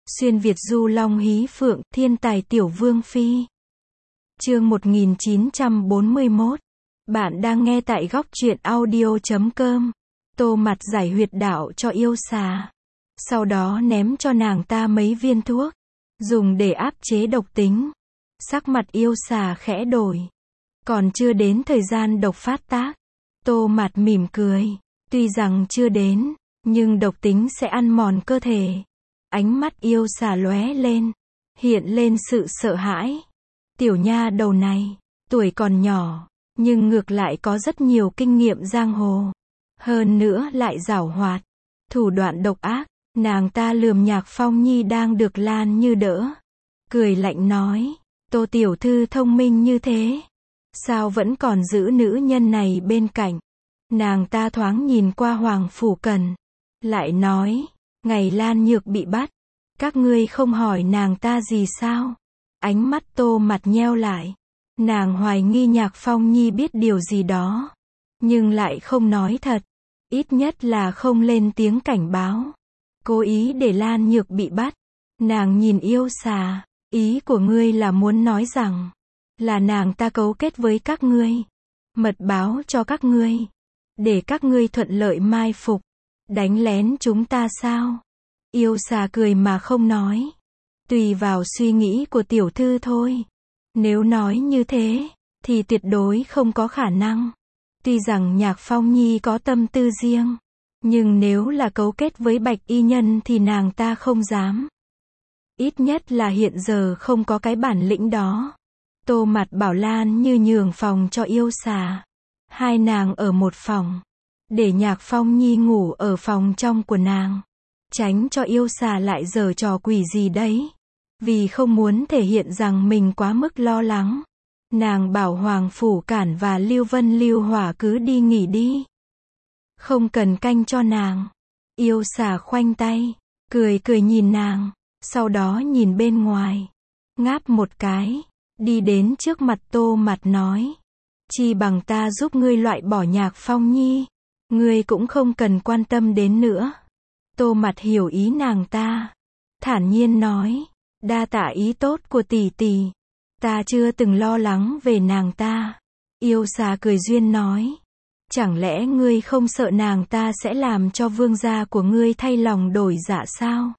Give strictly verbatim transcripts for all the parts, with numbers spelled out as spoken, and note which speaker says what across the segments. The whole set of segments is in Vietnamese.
Speaker 1: Xuyên Việt du long hí phượng, thiên tài tiểu vương phi. Chương một nghìn chín trăm bốn mươi mốt. Bạn đang nghe tại góc truyện audio chấm com. Tô Mặt giải huyệt đạo cho yêu xà. Sau đó ném cho nàng ta mấy viên thuốc, dùng để áp chế độc tính. Sắc mặt yêu xà khẽ đổi. Còn chưa đến thời gian độc phát tác. Tô Mặt mỉm cười. Tuy rằng chưa đến, nhưng độc tính sẽ ăn mòn cơ thể. Ánh mắt yêu xà lóe lên, hiện lên sự sợ hãi. Tiểu nha đầu này, tuổi còn nhỏ, nhưng ngược lại có rất nhiều kinh nghiệm giang hồ. Hơn nữa lại giảo hoạt, thủ đoạn độc ác. Nàng ta lườm Nhạc Phong Nhi đang được Lan Như đỡ, cười lạnh nói, Tô tiểu thư thông minh như thế, sao vẫn còn giữ nữ nhân này bên cạnh. Nàng ta thoáng nhìn qua Hoàng Phủ Cần, lại nói, ngày Lan Nhược bị bắt, các ngươi không hỏi nàng ta gì sao? Ánh mắt Tô Mặt nheo lại. Nàng hoài nghi Nhạc Phong Nhi biết điều gì đó, nhưng lại không nói thật. Ít nhất là không lên tiếng cảnh báo, cố ý để Lan Nhược bị bắt. Nàng nhìn yêu xà, ý của ngươi là muốn nói rằng, là nàng ta cấu kết với các ngươi, mật báo cho các ngươi, để các ngươi thuận lợi mai phục, đánh lén chúng ta sao? Yêu xà cười mà không nói. Tùy vào suy nghĩ của tiểu thư thôi. Nếu nói như thế, thì tuyệt đối không có khả năng. Tuy rằng Nhạc Phong Nhi có tâm tư riêng, nhưng nếu là cấu kết với Bạch Y Nhân thì nàng ta không dám. Ít nhất là hiện giờ không có cái bản lĩnh đó. Tô Mặt bảo Lan Như nhường phòng cho yêu xà. Hai nàng ở một phòng, để Nhạc Phong Nhi ngủ ở phòng trong của nàng. Tránh cho yêu xà lại giở trò quỷ gì đấy. Vì không muốn thể hiện rằng mình quá mức lo lắng, nàng bảo Hoàng Phủ Cản và Lưu Vân Lưu Hỏa cứ đi nghỉ đi, không cần canh cho nàng. Yêu xà khoanh tay, cười cười nhìn nàng, sau đó nhìn bên ngoài, ngáp một cái, đi đến trước mặt Tô Mặt nói, chi bằng ta giúp ngươi loại bỏ Nhạc Phong Nhi, ngươi cũng không cần quan tâm đến nữa. Tô Mặt hiểu ý nàng ta, thản nhiên nói, đa tạ ý tốt của tỷ tỷ, ta chưa từng lo lắng về nàng ta. Yêu xà cười duyên nói, chẳng lẽ ngươi không sợ nàng ta sẽ làm cho vương gia của ngươi thay lòng đổi dạ sao?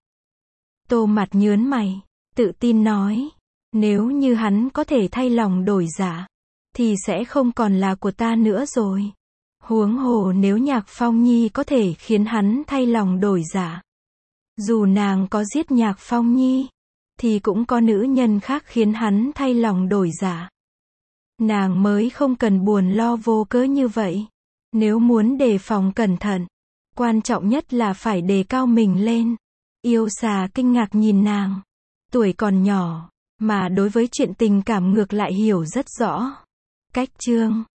Speaker 1: Tô Mặt nhớn mày, tự tin nói, nếu như hắn có thể thay lòng đổi dạ, thì sẽ không còn là của ta nữa rồi. Huống hồ nếu Nhạc Phong Nhi có thể khiến hắn thay lòng đổi dạ, dù nàng có giết Nhạc Phong Nhi, thì cũng có nữ nhân khác khiến hắn thay lòng đổi dạ. Nàng mới không cần buồn lo vô cớ như vậy. Nếu muốn đề phòng cẩn thận, quan trọng nhất là phải đề cao mình lên. Yêu xà kinh ngạc nhìn nàng. Tuổi còn nhỏ, mà đối với chuyện tình cảm ngược lại hiểu rất rõ. Cách chương